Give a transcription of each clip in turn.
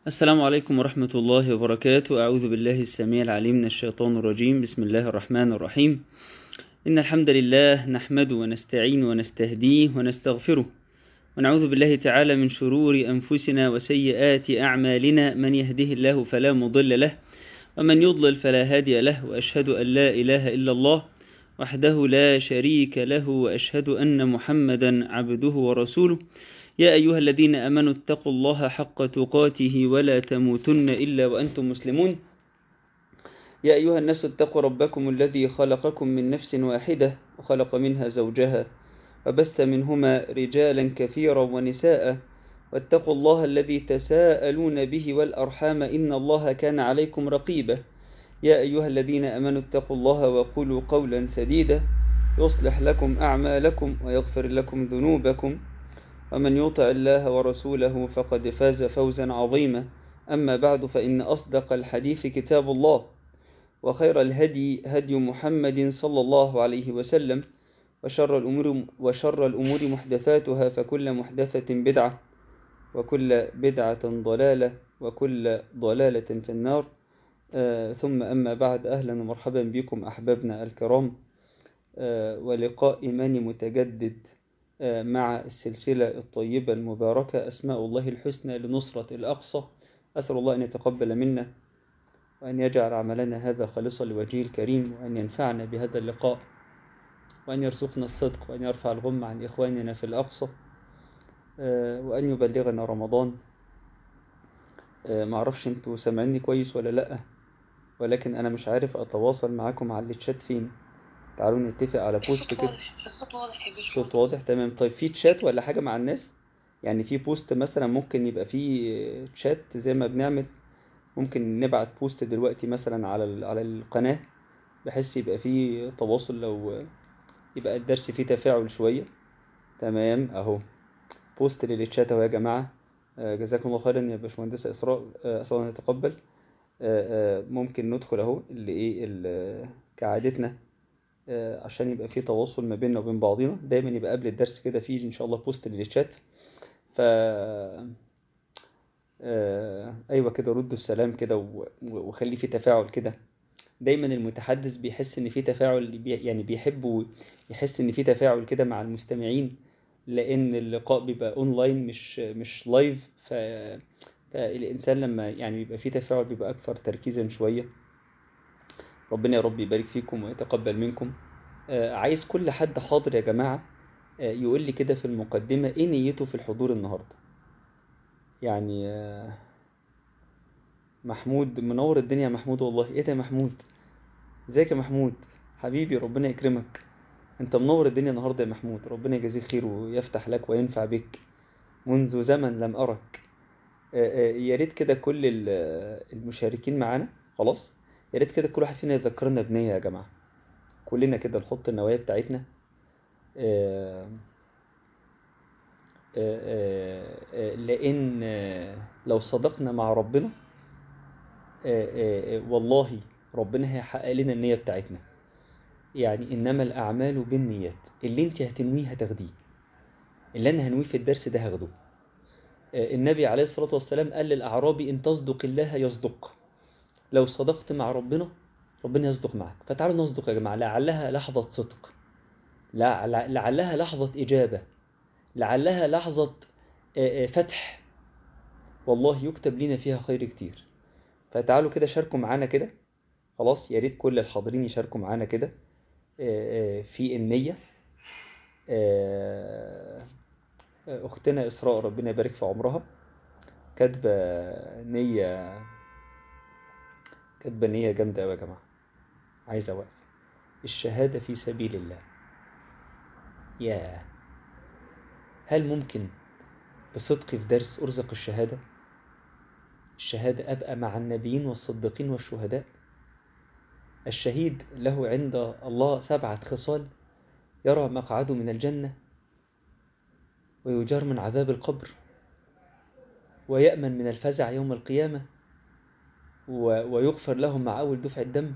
السلام عليكم ورحمة الله وبركاته. أعوذ بالله السميع العليم من الشيطان الرجيم. بسم الله الرحمن الرحيم. إن الحمد لله نحمده ونستعين ونستهديه ونستغفره، ونعوذ بالله تعالى من شرور أنفسنا وسيئات أعمالنا. من يهده الله فلا مضل له، ومن يضلل فلا هادي له، وأشهد أن لا إله إلا الله وحده لا شريك له، وأشهد أن محمدا عبده ورسوله. يا أيها الذين آمنوا اتقوا الله حق تقاته ولا تموتن إلا وأنتم مسلمون. يا أيها الناس اتقوا ربكم الذي خلقكم من نفس واحدة وخلق منها زوجها وبث منهما رجالا كثيرا ونساء، واتقوا الله الذي تساءلون به والأرحام إن الله كان عليكم رقيبا. يا أيها الذين آمنوا اتقوا الله وقولوا قولا سديدا يصلح لكم أعمالكم ويغفر لكم ذنوبكم، ومن يطع الله ورسوله فقد فاز فوزا عظيما. أما بعد، فإن أصدق الحديث كتاب الله، وخير الهدي هدي محمد صلى الله عليه وسلم، وشر الأمور محدثاتها، فكل محدثة بدعة، وكل بدعة ضلالة، وكل ضلالة في النار. ثم أما بعد، أهلا ومرحبا بكم أحبابنا الكرام، ولقاء إيماني متجدد مع السلسلة الطيبة المباركة أسماء الله الحسنى لنصرة الأقصى. أسأل الله أن يتقبل منا، وأن يجعل عملنا هذا خالصا لوجهه الكريم، وأن ينفعنا بهذا اللقاء، وأن يرزقنا الصدق، وأن يرفع الغم عن إخواننا في الأقصى، وأن يبلغنا رمضان. معرفش انتوا سامعيني كويس ولا لأ، ولكن أنا مش عارف أتواصل معاكم على الشات فين. تعالوا نتفق على بوست كده. الصوت واضح يا باشمهندس. الصوت واضح، تمام. طيب في تشات ولا حاجة مع الناس؟ يعني في بوست مثلا، ممكن يبقى في تشات زي ما بنعمل. ممكن نبعت بوست دلوقتي مثلا على القناة، بحيث يبقى فيه تواصل، لو يبقى الدرس فيه تفاعل شوية. تمام اهو، بوست للتشات اهو يا جماعة. جزاكم الله خيرا يا باشمهندسة إسراء، أسأل الله أن يتقبل. ممكن ندخل اهو اللي ايه كعادتنا، عشان يبقى فيه تواصل ما بيننا وبين بعضنا. دايما يبقى قبل الدرس كده فيه ان شاء الله بوست للتشات. ف ايوه كده، ردوا السلام كده وخلي فيه تفاعل كده. دايما المتحدث بيحس ان فيه تفاعل، يعني بيحب يحس ان فيه تفاعل كده مع المستمعين، لان اللقاء بيبقى اونلاين مش لايف. فالانسان لما يعني بيبقى فيه تفاعل بيبقى اكثر تركيزا شوية. ربنا يا رب يبارك فيكم ويتقبل منكم. عايز كل حد حاضر يا جماعة يقول لي كده في المقدمة ايه نيته في الحضور النهاردة. يعني محمود منور الدنيا يا محمود. والله ايه ده يا محمود؟ ازيك يا محمود حبيبي؟ ربنا يكرمك، انت منور الدنيا النهارده يا محمود. ربنا يجازيك خير ويفتح لك وينفع بك. منذ زمن لم أرك. يا ريت كده كل المشاركين معانا. خلاص، يا ريت كده كل واحد فينا يذكرنا بنية يا جماعة. كلنا كده نحط النوايا بتاعتنا. آه، لأن لو صدقنا مع ربنا، والله ربنا هيحقق لنا النية بتاعتنا. يعني إنما الأعمال بالنيات. اللي انت هتنويه هتاخديه، اللي أنا هنويه في الدرس ده هاخده. النبي عليه الصلاة والسلام قال للأعرابي إن تصدق الله يصدق. لو صدقت مع ربنا، ربنا يصدق معك. فتعالوا نصدق يا جماعة، لعلها لحظة صدق، لعلها لحظة إجابة، لعلها لحظة فتح. والله يكتب لنا فيها خير كتير. فتعالوا كده شاركوا معانا كده. خلاص، يا ريت كل الحاضرين يشاركوا معانا كده في النية. أختنا إسراء ربنا يبارك في عمرها، كاتبة نية، كاتبة نية جامدة أوي يا جماعة. عايزة وقف. الشهادة في سبيل الله. ياه، هل ممكن بصدق في درس أرزق الشهادة؟ الشهادة أبقى مع النبيين والصديقين والشهداء. الشهيد له عند الله 7 خصال: يرى مقعده من الجنة، ويجار من عذاب القبر، ويأمن من الفزع يوم القيامة، ويغفر له مع أول دفع الدم،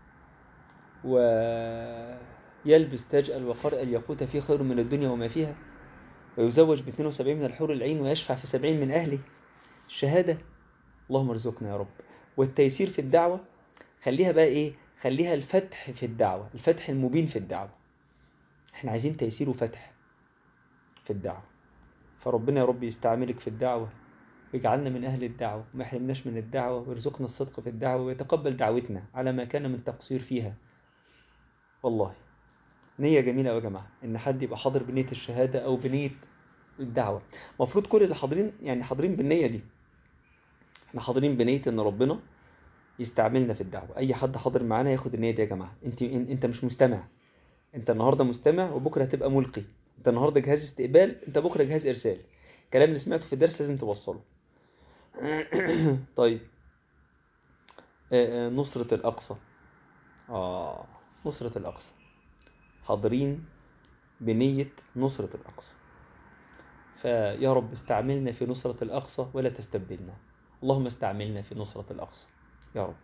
ويلبس تاج الوقار الياقوت فيه خير من الدنيا وما فيها، ويزوج ب72 من الحور العين، ويشفع في 70 من أهله. الشهادة اللهم ارزقنا يا رب. والتيسير في الدعوة خليها بقى ايه؟ خليها الفتح في الدعوة، الفتح المبين في الدعوة. احنا عايزين تيسير وفتح في الدعوة. فربنا يا رب يستعملك في الدعوة، ويجعلنا من أهل الدعوة، وما يحرمناش من الدعوة، ويرزقنا الصدق في الدعوة، ويتقبل دعوتنا على ما كان من تقصير فيها. والله نية جميلة يا جماعة إن حد يبقى حاضر بنية الشهادة أو بنية الدعوة. مفروض كل اللي حاضرين يعني حاضرين بالنية دي. احنا حاضرين بنية إن ربنا يستعملنا في الدعوة. أي حد حاضر معانا ياخد النية دي يا جماعة. أنت مش مستمع، أنت النهاردة مستمع وبكرة هتبقى ملقي. أنت النهاردة جهاز استقبال، أنت بكرة جهاز إرسال. الكلام اللي سمعته في الدرس لازم توصله. طيب، نصرة الأقصى. نصرة الأقصى، حاضرين بنية نصرة الأقصى. فيا رب استعملنا في نصرة الأقصى ولا تستبدلنا. اللهم استعملنا في نصرة الأقصى يا رب،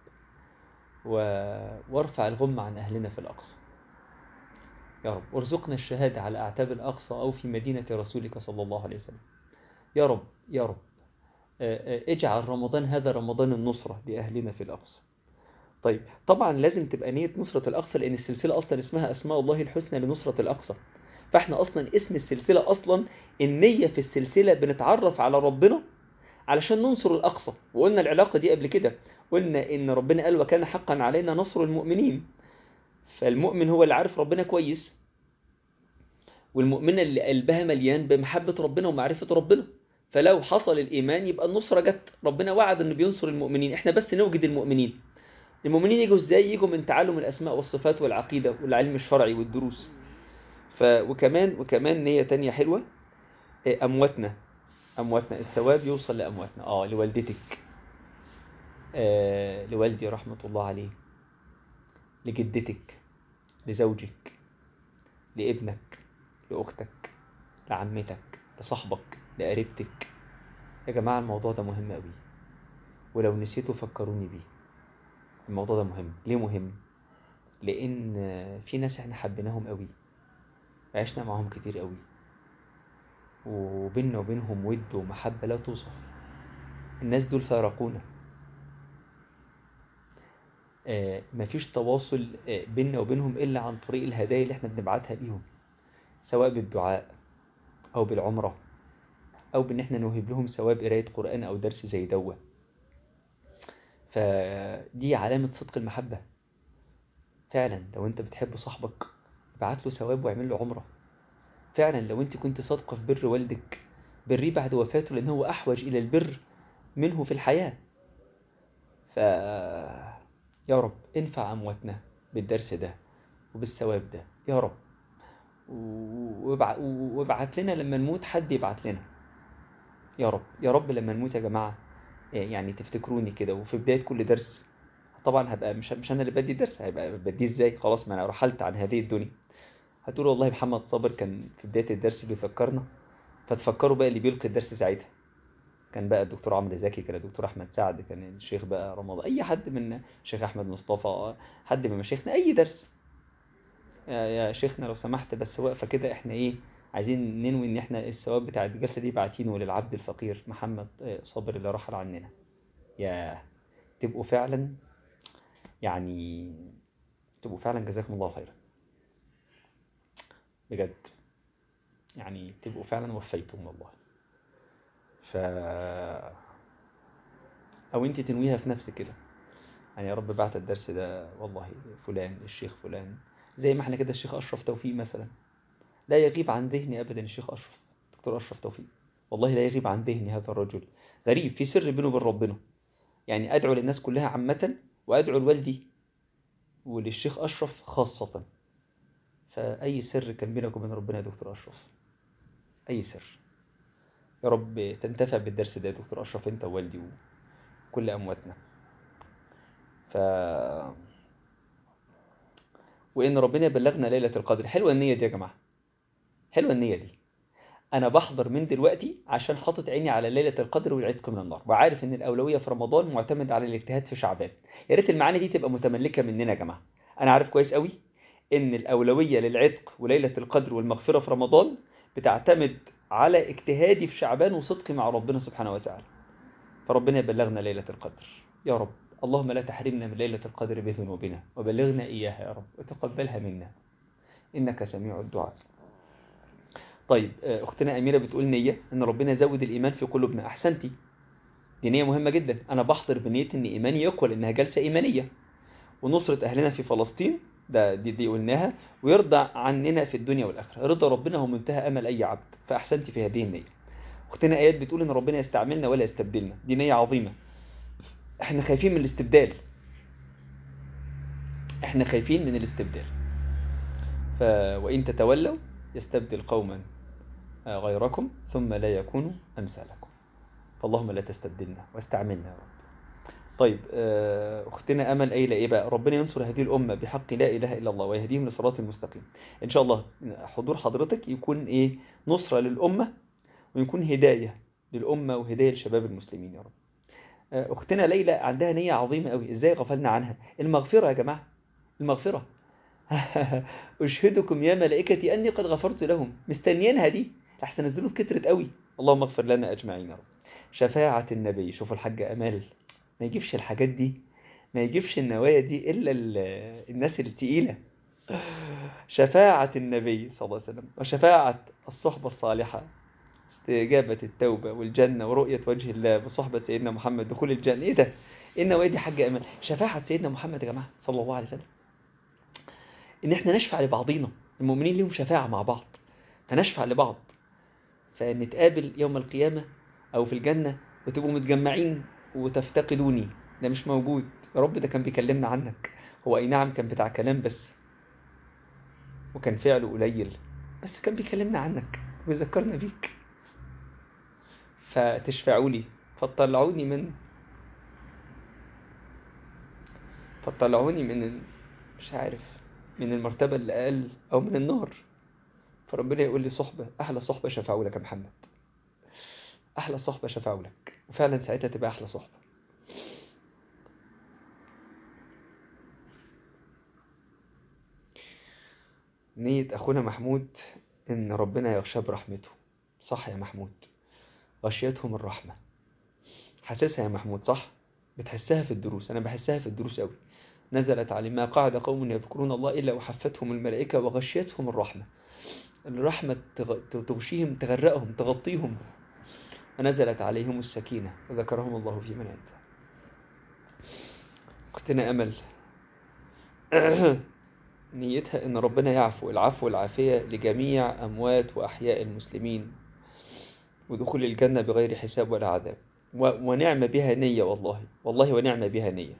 وارفع الغم عن أهلنا في الأقصى يا رب. وارزقنا الشهادة على أعتاب الأقصى أو في مدينة رسولك صلى الله عليه وسلم يا رب يا رب. اجعل رمضان هذا رمضان النصرة لأهلنا في الأقصى. طيب، طبعا لازم تبقى نية نصرة الأقصى، لأن السلسلة أصلا اسمها أسماء الله الحسنى لنصرة الأقصى. فاحنا أصلا اسم السلسلة أصلا النية في السلسلة بنتعرف على ربنا علشان ننصر الأقصى. وقلنا العلاقة دي قبل كده، قلنا إن ربنا قال وكان حقا علينا نصر المؤمنين. فالمؤمن هو اللي عارف ربنا كويس، والمؤمنة اللي قلبها مليان بمحبة ربنا ومعرفة ربنا. فلو حصل الإيمان يبقى النصرة جت. ربنا وعد إنه بينصر المؤمنين، احنا بس نوجد المؤمنين. المؤمنين يجوا ازاي؟ يجوا من تعلم الأسماء والصفات والعقيدة والعلم الشرعي والدروس. وكمان نية تانية حلوة، أمواتنا الثواب يوصل لأمواتنا. لوالدتك، لوالدي رحمة الله عليه، لجدتك، لزوجك، لابنك، لأختك، لعمتك، لصاحبك، لقريبتك. يا جماعة الموضوع ده مهم قوي، ولو نسيتوا فكروني بيه. الموضوع ده مهم. ليه مهم؟ لأن في ناس احنا حبيناهم قوي، عشنا معهم كتير قوي، وبيننا وبينهم ود ومحبة لا توصف. الناس دول فارقونا. مفيش تواصل بيننا وبينهم إلا عن طريق الهدايا اللي احنا بنبعتها ليهم، سواء بالدعاء أو بالعمرة أو بإن احنا نوهب لهم ثواب قراية قرآن أو درس زي دوة. فدي علامة صدق المحبة فعلا. لو انت بتحب صاحبك ابعت له ثواب واعمل له عمرة. فعلا لو انت كنت صادقة في بر والدك، بريه بعد وفاته، لأنه هو أحوج إلى البر منه في الحياة. يا رب انفع أمواتنا بالدرس ده وبالثواب ده يا رب. وابعت لنا لما نموت حد يبعت لنا يا رب. يا رب لما نموت يا جماعة يعني تفتكروني كده، وفي بداية كل درس طبعا هبقى مش أنا اللي بدي الدرس، هيبقى بديه ازاي؟ خلاص ما أنا رحلت عن هذه الدنيا. هتقول والله محمد صابر كان في بداية الدرس بيفكرنا، فتفكروا بقى اللي بيلقي الدرس ساعتها. كان بقى الدكتور عمرو زكي، كان الدكتور احمد سعد، كان الشيخ بقى رمضان، اي حد من الشيخ احمد مصطفى، حد من مشايخنا، اي درس. يا شيخنا لو سمحت بس وقفه كده، احنا ايه عايزين ننوي ان احنا الثواب بتاع الجلسه دي باعتينه للعبد الفقير محمد صابر اللي رحل عننا. يا تبقوا فعلا يعني تبقوا فعلا جزاكم الله خيرا بجد، يعني تبقوا فعلا وفيتم والله. ف او انت تنويها في نفسك كده، يعني يا رب بعت الدرس ده والله فلان الشيخ فلان، زي ما احنا كده الشيخ أشرف توفيق مثلا، لا يغيب عن ذهني أبدا. الشيخ أشرف، دكتور أشرف توفيق، والله لا يغيب عن ذهني هذا الرجل. غريب في سر بينه وبين ربنا. يعني أدعو للناس كلها عامة، وأدعو لوالدي وللشيخ أشرف خاصة. فأي سر كان بينك وبين ربنا يا دكتور أشرف؟ أي سر؟ يا رب تنتفع بالدرس ده يا دكتور أشرف، أنت ووالدي وكل أمواتنا. وإن ربنا يبلغنا ليلة القدر. حلوة النية دي يا جماعة، حلوة النية دي. أنا بحضر من دلوقتي عشان حاطط عيني على ليلة القدر والعتق من النار، وعارف إن الأولوية في رمضان معتمد على الاجتهاد في شعبان. يا ريت المعاني دي تبقى متملكة مننا يا جماعة. أنا عارف كويس قوي إن الأولوية للعتق وليلة القدر والمغفرة في رمضان بتعتمد على اجتهادي في شعبان وصدقي مع ربنا سبحانه وتعالى. فربنا يبلغنا ليلة القدر يا رب. اللهم لا تحرمنا من ليلة القدر بذنوبنا، وبلغنا إياها يا رب، وتقبلها منا إنك سميع الدعاء. طيب أختنا أميرة بتقول نية إن ربنا يزود الإيمان في قلوبنا. أحسنتي، دي نية مهمة جدا. أنا بحضر بنية إن إيماني يقوى، لأنها جلسة إيمانية، ونصرة أهلنا في فلسطين دي قلناها، ويرضى عننا في الدنيا والآخرة. رضا ربنا هو منتهى أمل أي عبد، فأحسنتي في هذه النية. أختنا آيات بتقول إن ربنا يستعملنا ولا يستبدلنا. دي نية عظيمة. إحنا خايفين من الاستبدال، إحنا خايفين من الاستبدال. وإن تتولوا يستبدل قوما غيركم ثم لا يكونوا أمثالكم. فاللهم لا تستبدلنا واستعملنا يا رب. طيب أختنا أمل قايلة إيه بقى؟ ربنا ينصر هذه الأمة بحق لا إله إلا الله ويهديهم لصراط المستقيم. إن شاء الله حضور حضرتك يكون إيه؟ نصرة للأمة، ويكون هداية للأمة وهداية لشباب المسلمين يا رب. أختنا ليلى عندها نية عظيمة قوي، إزاي غفلنا عنها؟ المغفرة يا جماعة، المغفرة. أشهدكم يا ملائكتي أني قد غفرت لهم. مستنيينها دي لحسن الذنوب كترت قوي. اللهم اغفر لنا أجمعين يا رب. شفاعة النبي. شوفوا الحاج أمال ما يجيبش الحاجات دي، ما يجيبش النوايا دي إلا الناس التقيلة. شفاعة النبي صلى الله عليه وسلم، وشفاعة الصحبة الصالحة، استجابة التوبة والجنة ورؤية وجه الله بصحبة سيدنا محمد، دخول الجنة. إيه ده؟ إيه النوايا دي حاج أمال؟ شفاعة سيدنا محمد يا جماعة صلى الله عليه وسلم، إن إحنا نشفع لبعضينا. المؤمنين لهم شفاعة مع بعض، فنشفع لبعض، فنتقابل يوم القيامة أو في الجنة وتبقوا متجمعين وتفتقدوني. ده مش موجود يا رب، ده كان بيكلمنا عنك. هو أي نعم كان بتاع كلام بس، وكان فعله قليل، بس كان بيكلمنا عنك ويذكرنا بيك. فتشفعوا لي فطلعوني من مش عارف، من المرتبة اللي أقل أو من النار. فربنا يقول لي صحبة، أحلى صحبة شفعوا لك يا محمد، أحلى صحبة شفعوا لك، وفعلا ساعتها تبقى أحلى صحبة. نية أخونا محمود إن ربنا يغشى برحمته. صح يا محمود، غشيتهم الرحمة. حاسسها يا محمود صح؟ بتحسها في الدروس، أنا بحسها في الدروس أوي. نزلت علي ما قعد قوم يذكرون الله إلا وحفتهم الملائكة وغشيتهم الرحمة. الرحمة تغشيهم، تغرقهم، تغطيهم. ونزلت عليهم السكينة وذكرهم الله في من عنده. أختنا أمل نيتها إن ربنا يعفو، العفو والعافية لجميع أموات وأحياء المسلمين، ودخول الجنة بغير حساب ولا عذاب. ونعم بها نية، والله ونعم بها نية.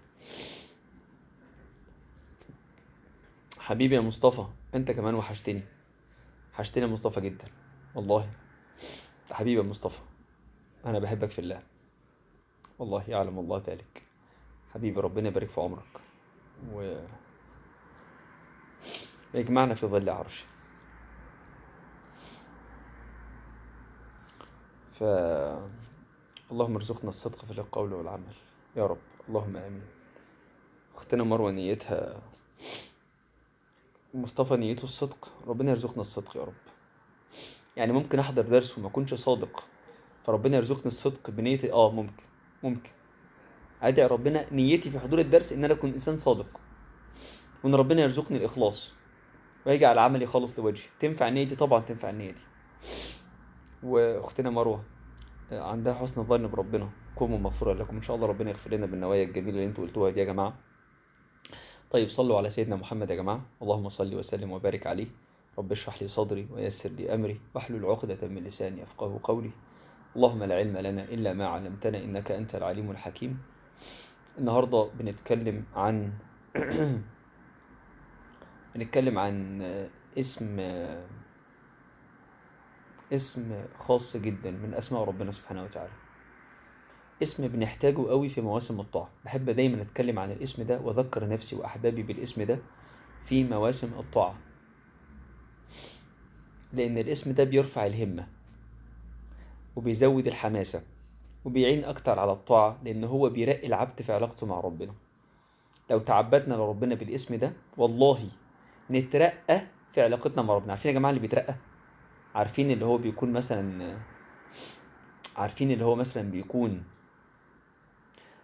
حبيبي يا مصطفى، أنت كمان وحشتني يا مصطفى جدا والله. حبيبي يا مصطفى، أنا بحبك في الله، والله يعلم الله ذلك. حبيبي ربنا يبارك في عمرك ويجمعنا في ظل عرشه. اللهم ارزقنا الصدق في القول والعمل يا رب، اللهم آمين. أختنا مروة نيتها، مصطفى نيته الصدق، ربنا يرزقنا الصدق يا رب. يعني ممكن أحضر درس وما أكونش صادق، فربنا يرزقني الصدق بنيتي. ممكن أدعي ربنا نيتي في حضور الدرس إن أنا أكون إنسان صادق، وإن ربنا يرزقني الإخلاص ويجعل عملي خالص لوجهي. تنفع النية دي؟ طبعا تنفع النية دي. وأختنا مروة عندها حسن الظن بربنا. قوموا مغفورا لكم. إن شاء الله ربنا يغفر لنا بالنوايا الجميلة اللي انتوا قلتوها دي يا جماعة. طيب صلوا على سيدنا محمد يا جماعة. اللهم صل وسلم وبارك عليه. رب اشرح لي صدري ويسر لي أمري واحلل عقدة من لساني يفقهوا قولي. اللهم لا علم لنا إلا ما علمتنا إنك أنت العليم الحكيم. النهاردة بنتكلم عن اسم خاص جدا من أسماء ربنا سبحانه وتعالى، اسم بنحتاجه قوي في مواسم الطاعة. بحب دايما أتكلم عن الاسم ده وأذكر نفسي وأحبابي بالاسم ده في مواسم الطاعة، لأن الاسم ده بيرفع الهمة وبيزود الحماسة وبيعين أكتر على الطاعة، لأن هو بيرقي العبد في علاقته مع ربنا. لو تعبدنا لربنا بالاسم ده والله نترقى في علاقتنا مع ربنا. عارفين يا جماعة اللي بيترقى؟ عارفين اللي هو مثلا بيكون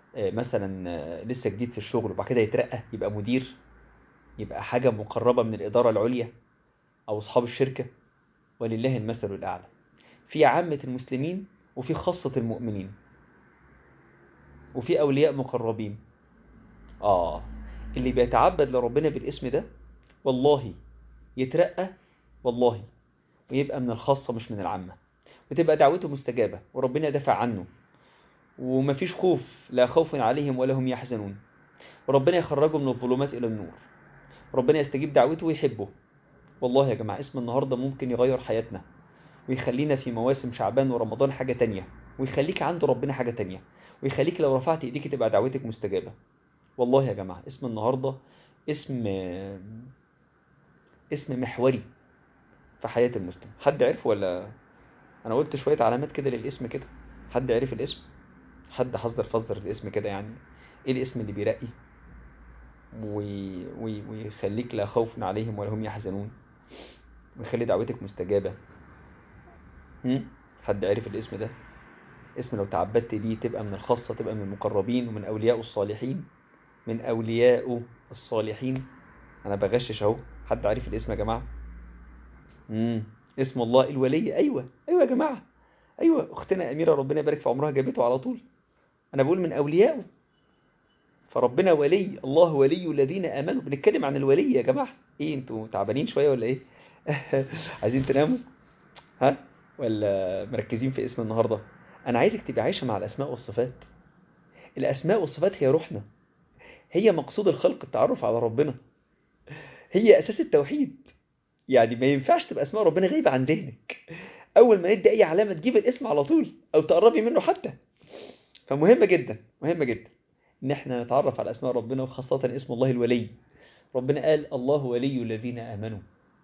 مثلا لسه جديد في الشغل وبعد كده يترقى يبقى مدير، يبقى حاجة مقربة من الإدارة العليا أو أصحاب الشركة، ولله المثل الأعلى. في عامة المسلمين وفي خاصة المؤمنين وفي أولياء مقربين. اللي بيتعبد لربنا بالاسم ده والله يترقى، والله، ويبقى من الخاصة مش من العامة، وتبقى دعوته مستجابة وربنا يدافع عنه، ومفيش خوف، لا خوف عليهم ولا هم يحزنون، وربنا يخرجه من الظلمات إلى النور، ربنا يستجيب دعوته ويحبه. والله يا جماعة اسم النهاردة ممكن يغير حياتنا، ويخلينا في مواسم شعبان ورمضان حاجة تانية، ويخليك عند ربنا حاجة تانية، ويخليك لو رفعت ايديك تبقى دعوتك مستجابة. والله يا جماعة اسم النهاردة اسم اسم محوري في حياة المسلم. حد عرف ولا انا قلت شوية علامات كده للاسم كده؟ حد عرف الاسم؟ حد فصدر الاسم كده يعني؟ ايه الاسم اللي بيرقي ويخليك لا خوف عليهم ولا هم يحزنون، ويخلي دعوتك مستجابة؟ حد عرف الاسم ده؟ اسم لو تعبدت دي تبقى من الخاصة، تبقى من المقربين ومن أولياء الصالحين، من أولياء الصالحين. أنا بغشش أهو. حد عارف الاسم يا جماعة؟ اسم الله الولي. أيوة يا جماعة، أيوة. أختنا أميرة ربنا يبارك في عمرها جابته على طول. أنا بقول من أولياءه، فربنا ولي، الله ولي الذين آمنوا. بنتكلم عن الولي يا جماعة. إيه انتوا تعبانين شوية ولا إيه؟ عايزين تناموا ها ولا مركزين في اسم النهاردة؟ أنا عايزك تبقى عايشة مع الأسماء والصفات. الأسماء والصفات هي روحنا، هي مقصود الخلق، التعرف على ربنا، هي أساس التوحيد. يعني ما ينفعش تبقى اسماء ربنا غايبة عن ذهنك. أول ما ندي أي علامة تجيب الاسم على طول أو تقربي منه حتى. فمهمة جدا، مهمة جدا إن احنا نتعرف على أسماء ربنا، وخاصة اسم الله الولي. ربنا قال الله ولي الذين آمنوا.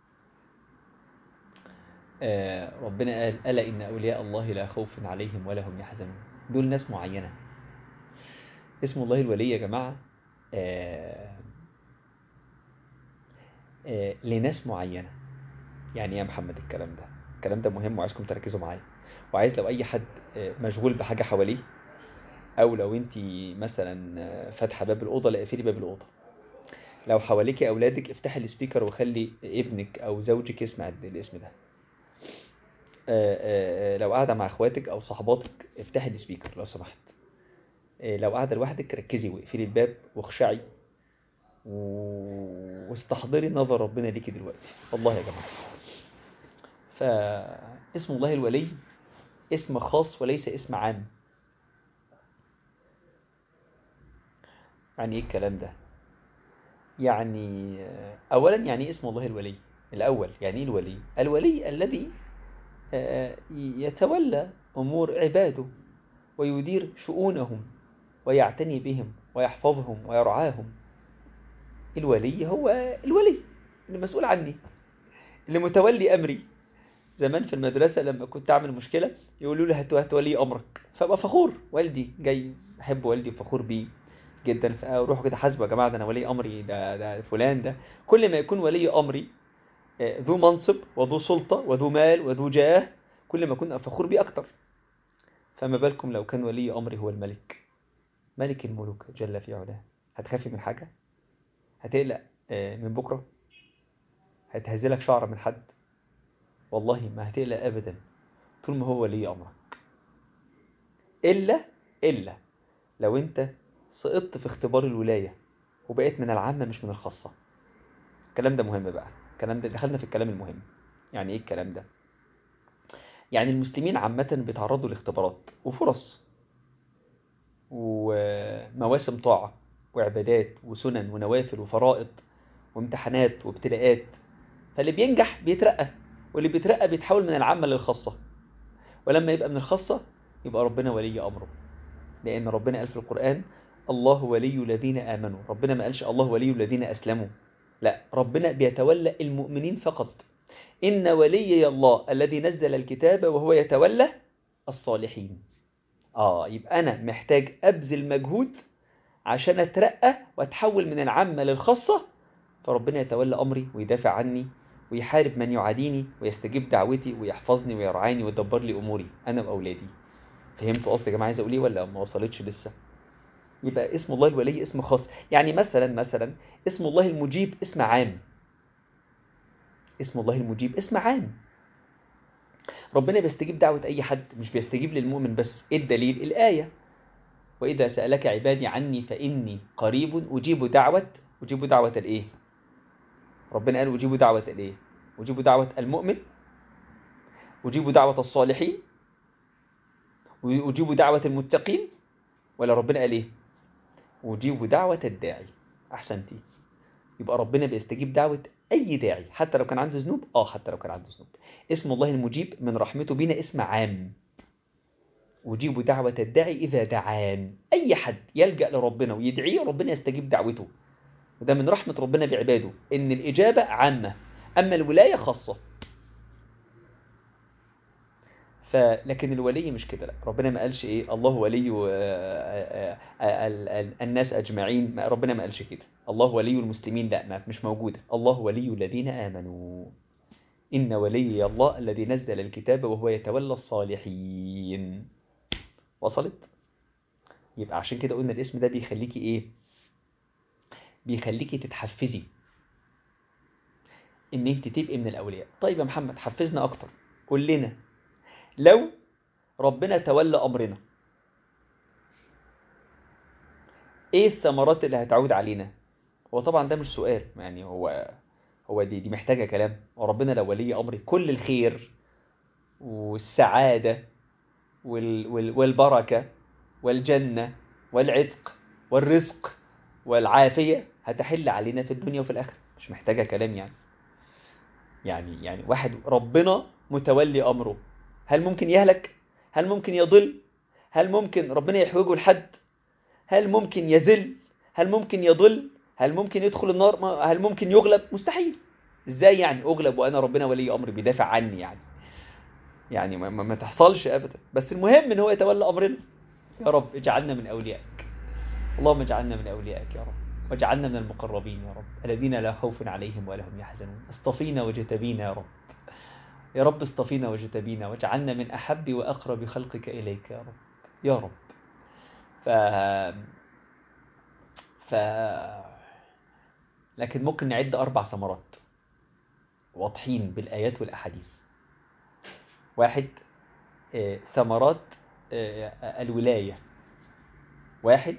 ربنا قال ألا إن أولياء الله لا خوف عليهم ولا هم يحزنون. دول ناس معينة. اسم الله الولي يا جماعة لناس معينة. يعني يا محمد الكلام ده مهم، وعايزكم تركزوا معايا، وعايز لو أي حد مشغول بحاجة حواليه، أو لو أنت مثلا فاتحة باب الأوضة، لا اقفلي باب الأوضة. لو حواليكي أولادك افتحي السبيكر وخلي ابنك أو زوجك يسمع الاسم ده. لو قاعدة مع اخواتك أو صحباتك افتحي السبيكر لو سمحت. لو قاعدة لوحدك ركزي واقفلي الباب واخشعي واستحضري نظر ربنا ليكي دلوقتي. والله يا جماعة، فاسم الله الولي اسم خاص وليس اسم عام. يعني ايه الكلام ده؟ يعني اولا يعني اسم الله الولي الاول. يعني ايه الولي؟ الولي الذي يتولى امور عباده ويدير شؤونهم ويعتني بهم ويحفظهم ويرعاهم. الولي هو الولي اللي مسؤول عني، اللي متولي امري. زمان في المدرسة لما كنت أعمل مشكلة يقولوا لي هات ولي أمرك، فأبقى فخور، والدي جاي، أحب والدي وفخور بيه جدا، فأروح كده حاسبه يا جماعة ده أنا ولي أمري، ده فلان ده. كل ما يكون ولي أمري ذو منصب وذو سلطة وذو مال وذو جاه، كل ما أكون فخور بيه أكتر. فما بالكم لو كان ولي أمري هو الملك، ملك الملوك جل في علاه. هتخافي من حاجة؟ هتقلق من بكرة؟ هتهزلك شعر من حد؟ والله ما هتقلق أبدا طول ما هو ولي أمرك. إلا لو أنت سقطت في اختبار الولاية وبقيت من العامة مش من الخاصة. الكلام ده مهم بقى، الكلام ده دخلنا في الكلام المهم. يعني إيه الكلام ده؟ يعني المسلمين عامة بيتعرضوا لاختبارات وفرص ومواسم طاعة وعبادات وسنن ونوافل وفرائض وامتحانات وابتلاءات. فاللي بينجح بيترقى، واللي بيترقى بيتحول من العامة للخاصة. ولما يبقى من الخاصة يبقى ربنا ولي أمره، لأن ربنا قال في القرآن الله ولي الذين آمنوا. ربنا ما قالش الله ولي الذين أسلموا، لا، ربنا بيتولى المؤمنين فقط. إن ولي الله الذي نزل الكتاب وهو يتولى الصالحين. يبقى أنا محتاج أبذل مجهود عشان أترقى وأتحول من العامة للخاصة، فربنا يتولى أمري ويدافع عني ويحارب من يعاديني ويستجيب دعوتي ويحفظني ويرعاني ويدبر لي أموري أنا وأولادي. فهمتوا قصدي يا جماعة عايز أقول إيه ولا ما وصلتش لسه؟ يبقى اسم الله الولي اسم خاص. يعني مثلا اسم الله المجيب اسم عام. اسم الله المجيب اسم عام. ربنا بيستجيب دعوة أي حد، مش بيستجيب للمؤمن بس. إيه الدليل؟ الآية: وإذا سألك عبادي عني فإني قريب أجيب دعوة الإيه؟ ربنا قال أجيب دعوة الإيه؟ أجيب دعوة المؤمن، أجيب دعوة الصالحين، وأجيب دعوة المتقين، ولا ربنا قال إيه؟ أجيب دعوة الداعي. أحسنتي. يبقى ربنا بيستجيب دعوة أي داعي حتى لو كان عنده ذنوب. حتى لو كان عنده ذنوب. اسم الله المجيب من رحمته بنا اسم عام. أجيب دعوة الداعي إذا دعان. أي حد يلجأ لربنا ويدعيه ربنا يستجيب دعوته. وده من رحمة ربنا بعباده إن الإجابة عامة، أما الولاية خاصة. لكن الولي مش كده. لا، ربنا ما قالش إيه الله ولي الناس أجمعين. ربنا ما قالش كده. الله ولي المسلمين، لا، مش موجودة. الله ولي الذين آمنوا، إن ولي الله الذي نزل الكتاب وهو يتولى الصالحين. وصلت؟ يبقى عشان كده قلنا الاسم ده بيخليكي إيه؟ بيخليكي تتحفزي إن أنت تبقي من الأولياء. طيب يا محمد حفزنا أكتر، قول لنا لو ربنا تولى أمرنا إيه الثمرات اللي هتعود علينا؟ هو طبعا ده مش سؤال، يعني هو دي محتاجة كلام. وربنا لو ولي أمري كل الخير والسعادة والبركة والجنة والعتق والرزق والعافية هتحل علينا في الدنيا وفي الآخرة. مش محتاجة كلام يعني واحد ربنا متولي أمره، هل ممكن يهلك؟ هل ممكن يضل؟ هل ممكن ربنا يحوجه لحد؟ هل ممكن يذل؟ هل ممكن يضل؟ هل ممكن يدخل النار؟ هل ممكن يغلب؟ مستحيل. ازاي يعني اغلب وانا ربنا ولي امري بيدافع عني؟ يعني ما تحصلش ابدا. بس المهم ان هو يتولى امرنا. يا رب اجعلنا من اوليائك. اللهم اجعلنا من اوليائك يا رب، واجعلنا من المقربين يا رب الذين لا خوف عليهم ولا هم يحزنون. اصطفينا وجتبينا يا رب. يا رب اصطفينا وجتبينا واجعلنا من احب واقرب خلقك اليك يا رب. يا رب. ف لكن ممكن نعد 4 ثمرات واضحين بالآيات والأحاديث. 1 ثمرات الولاية. 1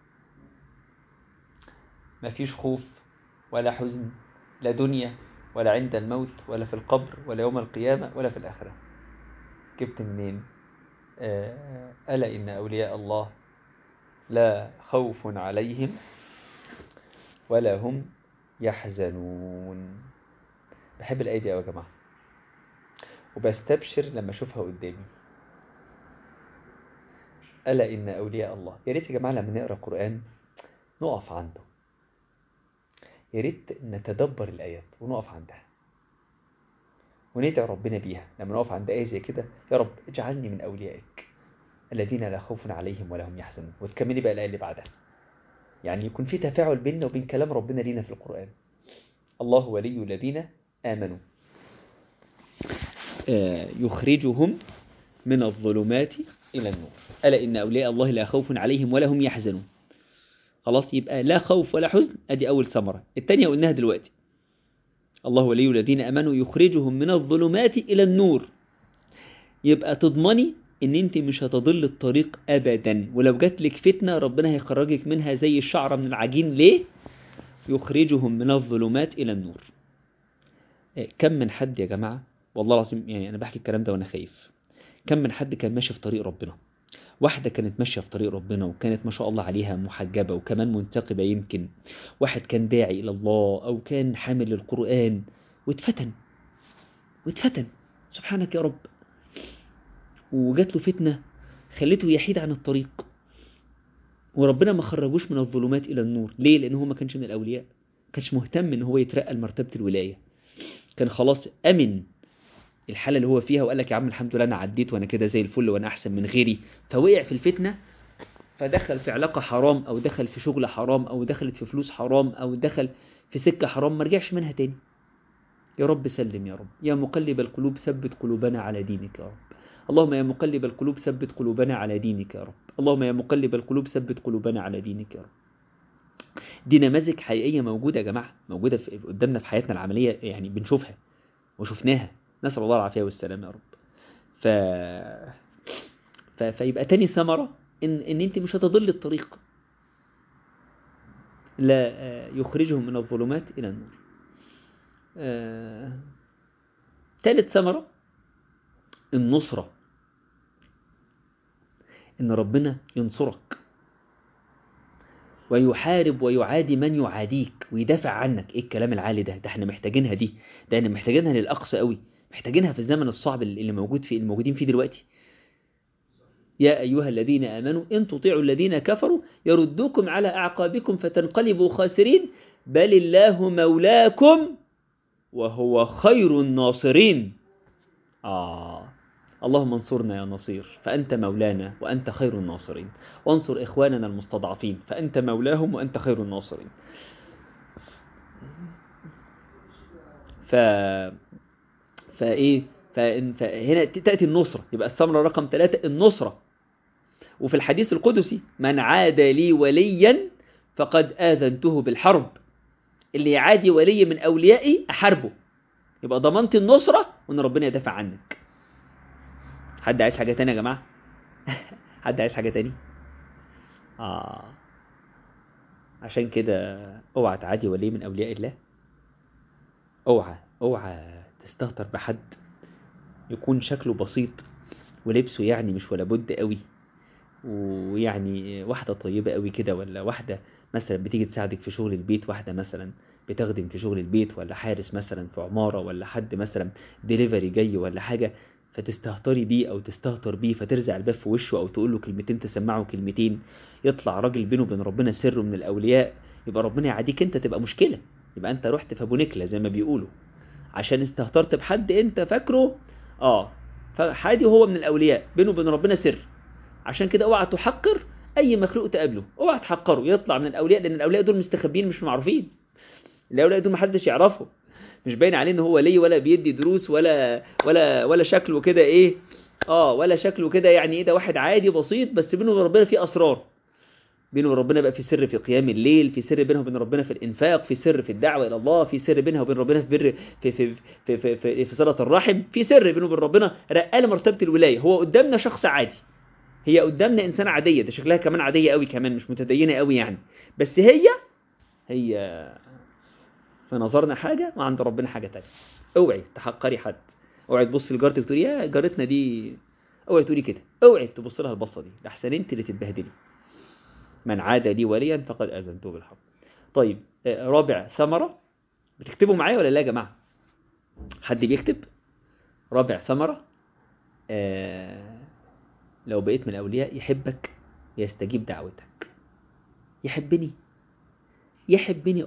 مفيش خوف ولا حزن، لا دنيا ولا عند الموت ولا في القبر ولا يوم القيامة ولا في الآخرة. جبت منين؟ ألا إن أولياء الله لا خوف عليهم ولا هم يحزنون. بحب الآية دي يا جماعة، وبستبشر لما أشوفها قدامي. ألا إن أولياء الله. يا ريت يا جماعة لما نقرأ قرآن نقف عنده. يا ريت نتدبر الآيات ونقف عندها وندعي ربنا بيها. لما نقف عند آية زي كده: يا رب اجعلني من أوليائك الذين لا خوف عليهم ولا هم يحزنون. وتكملي بقى الآية اللي بعدها. يعني يكون في تفاعل بيننا وبين كلام ربنا لينا في القرآن. الله ولي الذين آمنوا يخرجهم من الظلمات إلى النور. ألا إن أولياء الله لا خوف عليهم ولا هم يحزنون. خلاص، يبقى لا خوف ولا حزن. أدي أول ثمرة. الثانية قلناها دلوقتي: الله ولي الذين آمنوا يخرجهم من الظلمات إلى النور. يبقى تضمني إن أنت مش هتضل الطريق أبدا، ولو جات لك فتنة ربنا هيخرجك منها زي الشعرة من العجين. ليه؟ يخرجهم من الظلمات إلى النور. كم من حد يا جماعة، والله العظيم يعني أنا بحكي الكلام ده وأنا خايف، كم من حد كان ماشي في طريق ربنا. واحدة كانت ماشية في طريق ربنا وكانت ما شاء الله عليها محجبة وكمان منتقبة. يمكن واحد كان داعي إلى الله أو كان حامل للقرآن واتفتن سبحانك يا رب، وجات له فتنة خلته يحيد عن الطريق، وربنا ما خرجوش من الظلمات إلى النور. ليه؟ لأنه هو ما كانش من الأولياء، ما كانش مهتم إن هو يترقى لمرتبة الولاية. كان خلاص أمن الحالة اللي هو فيها وقال لك يا عم الحمد لله أنا عديت وأنا كده زي الفل وأنا أحسن من غيري. فوقع في الفتنة، فدخل في علاقة حرام أو دخل في شغل حرام أو دخلت في فلوس حرام أو دخل في سكة حرام، ما رجعش منها تاني. يا رب سلم يا رب. يا مقلب القلوب ثبت قلوبنا على دينك يا رب. اللهم يا مقلب القلوب ثبت قلوبنا على دينك يا رب. اللهم يا مقلب القلوب ثبت قلوبنا على دينك يا رب. دي نماذج حقيقية موجودة يا جماعة، موجودة قدامنا في حياتنا العملية، يعني بنشوفها وشفناها، نسأل الله العافية والسلام يا رب. فيبقى تاني ثمرة إن أنت مش هتضل الطريق، لا يخرجهم من الظلمات إلى النور. ثالث ثمرة النصرة، إن ربنا ينصرك ويحارب ويعادي من يعاديك ويدافع عنك. إيه الكلام العالي ده احنا محتاجينها دي، ده احنا محتاجينها للأقصى قوي، محتاجينها في الزمن الصعب اللي موجودين فيه دلوقتي. يا أيها الذين آمنوا إن تطيعوا الذين كفروا يردوكم على أعقابكم فتنقلبوا خاسرين بل الله مولاكم وهو خير الناصرين. اللهم انصرنا يا نصير فأنت مولانا وأنت خير الناصرين، وانصر إخواننا المستضعفين فأنت مولاهم وأنت خير الناصرين. فهنا تأتي النصرة، يبقى الثمرة رقم 3 النصرة. وفي الحديث القدسي من عاد لي وليا فقد آذنته بالحرب، اللي يعادي ولي من أوليائي أحاربه، يبقى ضمنت النصرة وأن ربنا يدافع عنك. حد عايز حاجة تانية يا جماعة؟ حد عايز حاجة تانية؟ عشان كده اوعى تعادي ولي من أولياء الله، اوعى تستهتر بحد يكون شكله بسيط ولبسه يعني مش ولا بد قوي، ويعني واحدة طيبة قوي كده، ولا واحدة مثلا بتيجي تساعدك في شغل البيت، واحدة مثلا بتخدم في شغل البيت، ولا حارس مثلا في عمارة، ولا حد مثلا ديليفري جاي ولا حاجة، فتستهتري بيه او تستهتر بيه فترزع الباب في وشه او تقول له كلمتين تسمعه كلمتين، يطلع راجل بينه وبين ربنا سر من الاولياء، يبقى ربنا يعاديك انت، تبقى مشكلة، يبقى انت رحت في ابو نكلة زي ما بيقولوا عشان استهترت بحد انت فاكره فحادي هو من الاولياء بينه وبين ربنا سر. عشان كده اوعى تحقر اي مخلوق تقابله، اوعى تحقره يطلع من الاولياء، لان الاولياء دول مستخبين مش معروفين، الاولياء دول محدش يعرفه، مش باين عليه ان هو ولي ولا بيدي دروس ولا شكله كده ايه ولا شكله كده يعني ايه، ده واحد عادي بسيط بس بينه وبين ربنا في اسرار، بينه وبين ربنا بقى في سر في قيام الليل، في سر بينه وبين ربنا في الانفاق، في سر في الدعوه الى الله، في سر بينه وبين ربنا في بر في صله الرحم، في سر بينه وبين ربنا رقاله مرتبه الولايه. هو قدامنا شخص عادي، هي قدامنا انسانه عاديه، ده شكلها كمان عاديه قوي، كمان مش متدينه قوي يعني، بس هي في نظرنا حاجه وعند ربنا حاجه تانية. اوعي تحقري حد، اوعي تبص لجارتك تقولي يا جارتنا دي، اوعي تقولي كده، اوعي تبص لها البصه دي، لحسن انت اللي تتبهدلي. من عاد لي وليا فقد اذنته بالحرب. طيب رابع ثمره، بتكتبوا معايا ولا لا يا جماعه؟ حد بيكتب؟ رابع ثمره لو بقيت من الأولياء يحبك يستجيب دعوتك. يحبني يحبني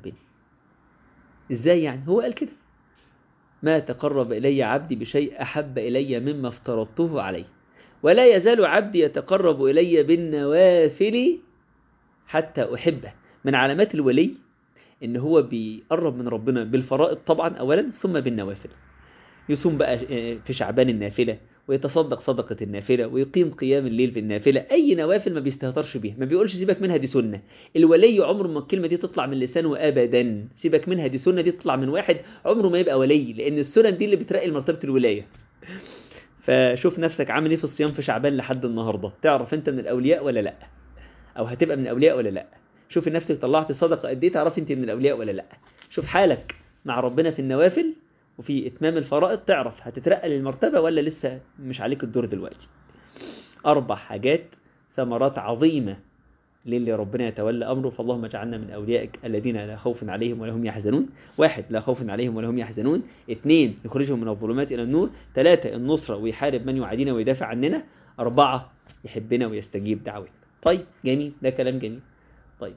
ازاي يعني؟ هو قال كده ما تقرب إلي عبدي بشيء أحب إلي مما افترضته عليه ولا يزال عبدي يتقرب إلي بالنوافل حتى أحبه. من علامات الولي إن هو بيقرب من ربنا بالفرائض طبعا أولا، ثم بالنوافل، يصوم بقى في شعبان النافلة، ويتصدق صدقة النافلة، ويقيم قيام الليل في النافلة، أي نوافل ما بيستهترش بيها، ما بيقولش سيبك منها دي سنة. الولي عمره ما الكلمة دي تطلع من لسانه أبدا، سيبك منها دي سنة، دي تطلع من واحد عمره ما يبقى ولي، لأن السنن دي اللي بترقي لمرتبة الولاية. فشوف نفسك عامل ايه في الصيام في شعبان لحد النهاردة، تعرف انت من الأولياء ولا لا، أو هتبقى من الأولياء ولا لا. شوف نفسك طلعت صدقة قد ايه، تعرف انت من الأولياء ولا لا. شوف حالك مع ربنا في النوافل وفي إتمام الفرائض، تعرف هتترقى للمرتبة ولا لسه مش عليك الدور دلوقتي. 4 حاجات ثمرات عظيمة للي ربنا يتولى أمره. فاللهم اجعلنا من أوليائك الذين لا خوف عليهم ولا هم يحزنون. 1 لا خوف عليهم ولا هم يحزنون. 2 يخرجهم من الظلمات إلى النور. 3 النصرة ويحارب من يعادينا ويدافع عننا. 4 يحبنا ويستجيب دعوتنا. طيب جميل، ده كلام جميل. طيب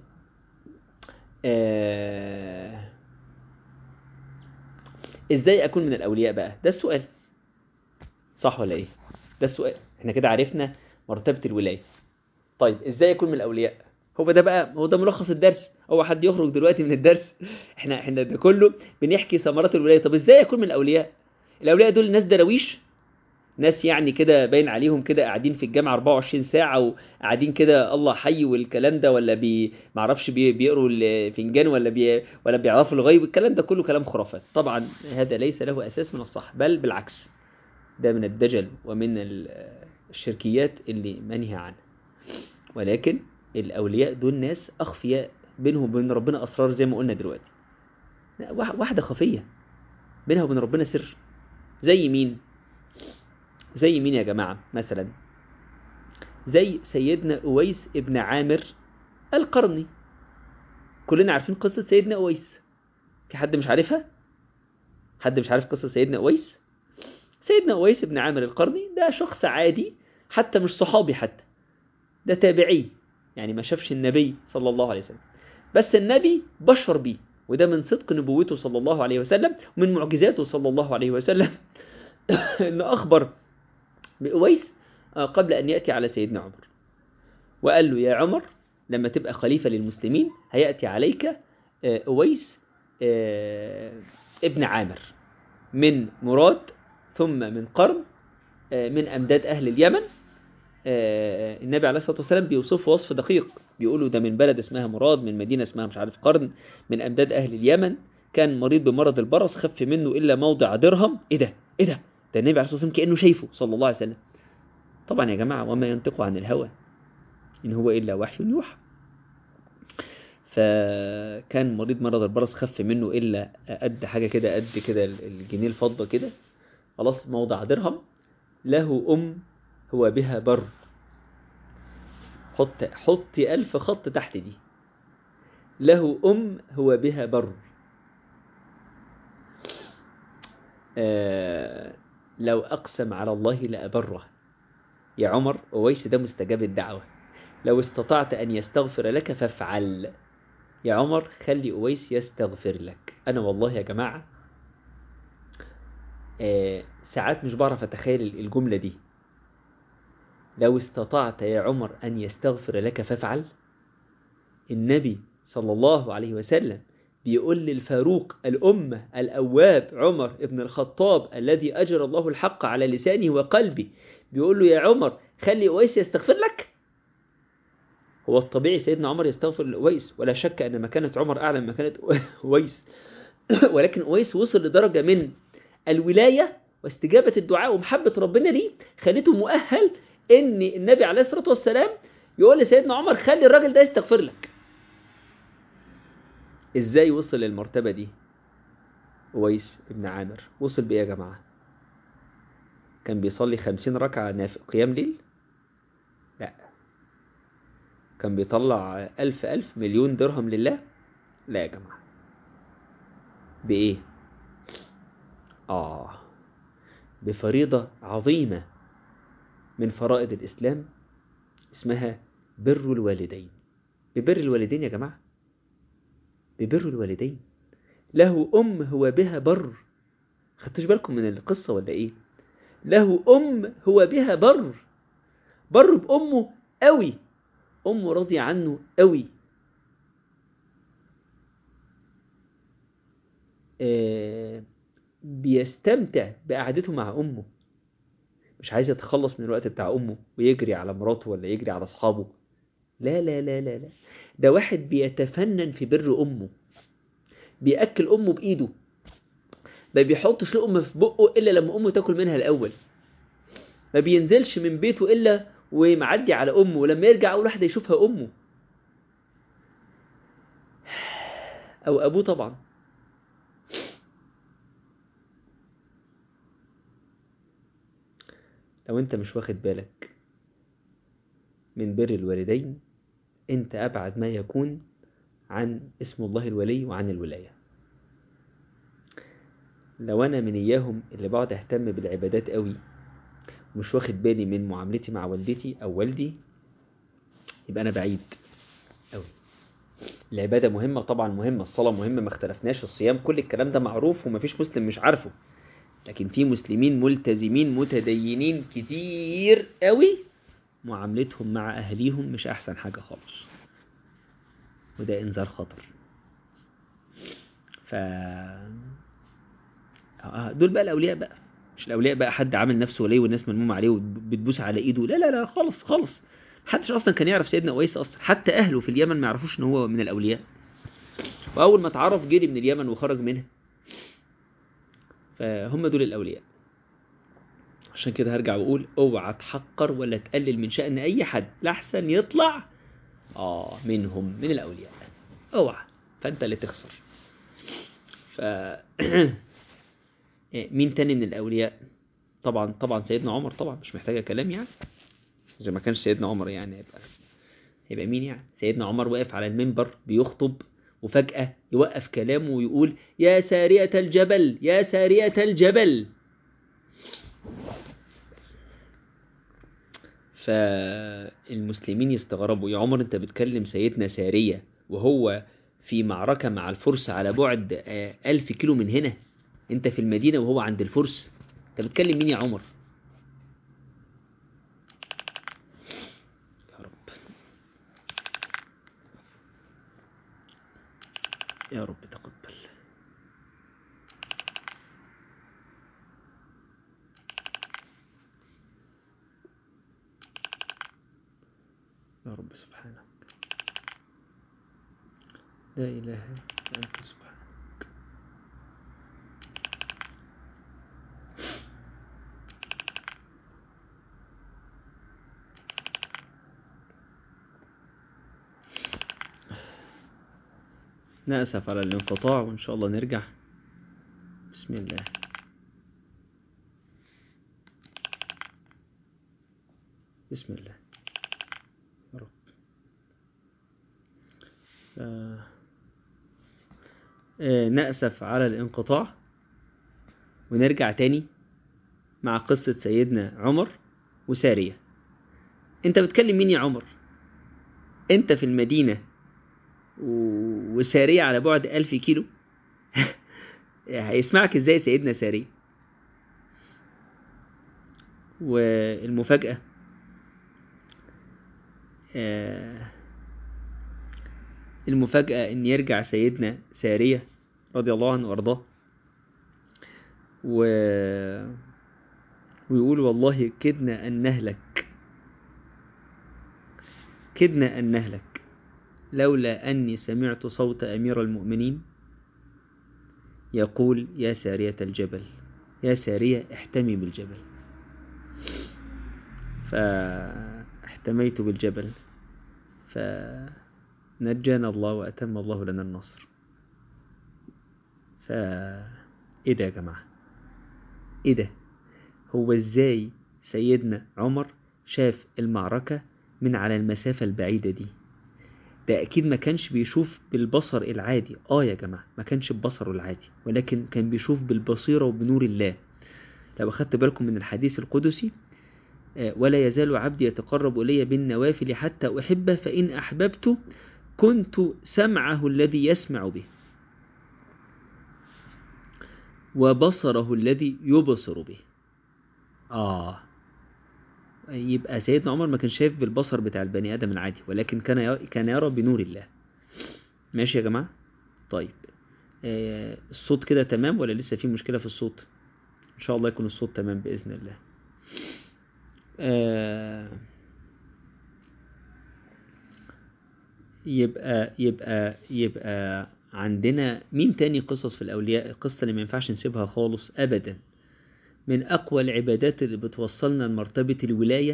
ازاي اكون من الاولياء بقى؟ ده السؤال، صح ولا ايه؟ ده السؤال. احنا كده عرفنا مرتبة الولاية. طيب ازاي اكون من الاولياء؟ هو ده بقى، هو ده ملخص الدرس. هو حد يخرج دلوقتي من الدرس؟ احنا ده كله بنحكي ثمرات الولاية. طب ازاي اكون من الاولياء؟ الاولياء دول ناس درويش ناس يعني كده باين عليهم كده قاعدين في الجامعة 24 ساعة وقاعدين كده الله حي والكلام ده، ولا معرفش بيقروا الفنجان ولا بيعرفوا الغيب. الكلام ده كله كلام خرافات طبعا، هذا ليس له أساس من الصح، بل بالعكس ده من الدجل ومن الشركيات اللي منهي عنها. ولكن الأولياء دول ناس أخفياء بينهم وبين ربنا أسرار زي ما قلنا دلوقتي. واحدة خفية بينها وبين ربنا سر. زي مين؟ زي مين يا جماعة؟ مثلا زي سيدنا أويس ابن عامر القرني. كلنا عارفين قصة سيدنا أويس. في حد مش عارفها؟ حد مش عارف قصة سيدنا أويس؟ سيدنا أويس ابن عامر القرني ده شخص عادي، حتى مش صحابي، حتى ده تابعي، يعني ما شافش النبي صلى الله عليه وسلم، بس النبي بشر بيه، وده من صدق نبوته صلى الله عليه وسلم ومن معجزاته صلى الله عليه وسلم انه أخبر بأويس قبل أن يأتي على سيدنا عمر، وقال له يا عمر لما تبقى خليفة للمسلمين هيأتي عليك أويس ابن عامر من مراد ثم من قرن من أمداد أهل اليمن. النبي عليه الصلاة والسلام بيوصفه وصف دقيق، بيقولوا ده من بلد اسمها مراد، من مدينة اسمها مش عارف قرن، من أمداد أهل اليمن، كان مريض بمرض البرص، خف منه إلا موضع درهم. إيه ده النبي عليه الصلاة والسلام كأنه شايفه صلى الله عليه وسلم. طبعا يا جماعة وما ينطق عن الهوى إن هو إلا وحي يوحى. فكان مريض مرض البرص، خف منه إلا قد حاجة كده، قد كده الجنيه الفضة كده، خلاص موضع درهم. له هو بها بر. حطي 1000 خط تحت دي. له هو بها بر. لو أقسم على الله لأبره. يا عمر أويس ده مستجاب الدعوة، لو استطعت أن يستغفر لك فافعل. يا عمر خلي أويس يستغفر لك. أنا والله يا جماعة ساعات مش بعرف أتخيل الجملة دي. لو استطعت يا عمر أن يستغفر لك فافعل. النبي صلى الله عليه وسلم بيقول للفاروق الأمة الأواب عمر ابن الخطاب الذي أجرى الله الحق على لسانه وقلبه، بيقول له يا عمر خلي أويس يستغفر لك. هو الطبيعي سيدنا عمر يستغفر لأويس، ولا شك أن مكانة عمر أعلى من مكانة أويس ولكن أويس وصل لدرجة من الولاية واستجابة الدعاء ومحبة ربنا دي خليته مؤهل ان النبي عليه الصلاة والسلام يقول لسيدنا عمر خلي الراجل ده يستغفر لك. ازاي وصل للمرتبة دي أويس ابن عامر؟ وصل بإيه يا جماعة؟ كان بيصلي 50 ركعة قيام ليل؟ لا. كان بيطلع 1000 مليون درهم لله؟ لا يا جماعة. بإيه؟ بفريضة عظيمة من فرائض الإسلام اسمها بر الوالدين. ببر الوالدين يا جماعة، ببر الوالدين. له هو بها بر. خدتوش بالكم من القصة ولا ايه؟ له هو بها بر بأمه قوي، أمه راضية عنه قوي. بيستمتع بقعدته مع أمه، مش عايز يتخلص من الوقت بتاع أمه ويجري على مراته ولا يجري على أصحابه. لا لا لا لا لا، ده واحد بيتفنن في بر أمه، بيأكل أمه بإيده، ما بيحطش لقمة في بقه إلا لما أمه تاكل منها الأول، ما بينزلش من بيته إلا ومعدي على أمه، ولما يرجع أول واحدة يشوفها أمه أو أبوه طبعا. لو أنت مش واخد بالك من بر الوالدين، أنت أبعد ما يكون عن اسم الله الولي وعن الولاية. لو أنا من إياهم اللي بعد أهتم بالعبادات قوي ومش واخد بالي من معاملتي مع والدتي أو والدي، يبقى أنا بعيد قوي. العبادة مهمة طبعا، مهمة، الصلاة مهمة، ما اختلفناش، الصيام، كل الكلام ده معروف ومفيش مسلم مش عارفه، لكن في مسلمين ملتزمين متدينين كتير قوي معاملتهم مع أهليهم مش أحسن حاجة خالص، وده إنذار خطر. دول بقى الأولياء بقى، مش الأولياء بقى حد عامل نفسه ولي والناس ملمومة عليه وبتبوس على إيده، لا لا لا خالص خالص. محدش أصلا كان يعرف سيدنا أويس أصلا، حتى أهله في اليمن ما يعرفوش إن هو من الأولياء. وأول ما اتعرف جري من اليمن وخرج منها. فهم دول الأولياء. عشان كده هرجع وأقول اوعى تحقر ولا تقلل من شأن أي حد لحسن يطلع منهم من الأولياء، اوعى، فأنت اللي تخسر. مين تاني من الأولياء؟ طبعا سيدنا عمر، طبعا مش محتاجة كلام يعني. إذا ما كانش سيدنا عمر يعني يبقى مين يعني؟ سيدنا عمر واقف على المنبر بيخطب وفجأة يوقف كلامه ويقول يا سارية الجبل يا سارية الجبل. فالمسلمين يستغربوا، يا عمر انت بتكلم سيدنا سارية وهو في معركة مع الفرس على بعد 1000 كيلو من هنا، انت في المدينة وهو عند الفرس، انت بتكلم مين يا عمر؟ يا رب يا رب تقبل. يا رب سبحانك لا إله إلا أنت سبحانك. نأسف على الانقطاع وإن شاء الله نرجع. بسم الله. بسم الله يا رب. نأسف على الانقطاع ونرجع تاني مع قصة سيدنا عمر وسارية. انت بتكلم مين يا عمر؟ انت في المدينة وسارية على بعد 1000 كيلو. هيسمعك ازاي سيدنا سارية؟ والمفاجأة ان يرجع سيدنا سارية رضي الله عنه وارضاه ويقول والله كدنا أن نهلك لولا أني سمعت صوت أمير المؤمنين يقول يا سارية الجبل يا سارية احتمي بالجبل. فاحتميت بالجبل فنجانا الله وأتم الله لنا النصر. إيه ده يا جماعة؟ إيه ده؟ هو إزاي سيدنا عمر شاف المعركة من على المسافة البعيدة دي؟ ده أكيد ما كانش بيشوف بالبصر العادي. يا جماعة ما كانش ببصره العادي، ولكن كان بيشوف بالبصيرة وبنور الله. لو أخدت بالكم من الحديث القدسي ولا يزال عبدي يتقرب إلي بالنوافل حتى أحبه فإن أحببت كنت سمعه الذي يسمع به وبصره الذي يبصر به. يبقى سيدنا عمر ما كان شايف بالبصر بتاع البني آدم العادي، ولكن كان يرى بنور الله. ماشي يا جماعة؟ طيب الصوت كده تمام ولا لسه في مشكلة في الصوت؟ إن شاء الله يكون الصوت تمام بإذن الله. يبقى عندنا مين تاني قصص في الأولياء؟ القصة اللي ما ينفعش نسيبها خالص أبدا، من أقوى العبادات اللي بتوصلنا لمرتبة الولاية،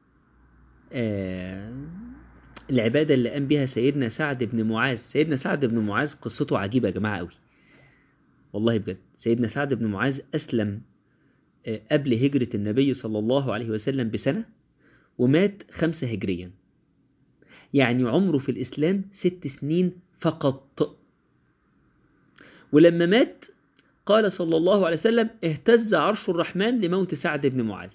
العبادة اللي قام بها سيدنا سعد بن معاذ. سيدنا سعد بن معاذ قصته عجيبة يا جماعة قوي والله بجد. سيدنا سعد بن معاذ أسلم قبل هجرة النبي صلى الله عليه وسلم بسنة، ومات 5 هجريا، يعني عمره في الإسلام 6 سنين فقط. ولما مات قال صلى الله عليه وسلم اهتز عرش الرحمن لموت سعد بن معاذ.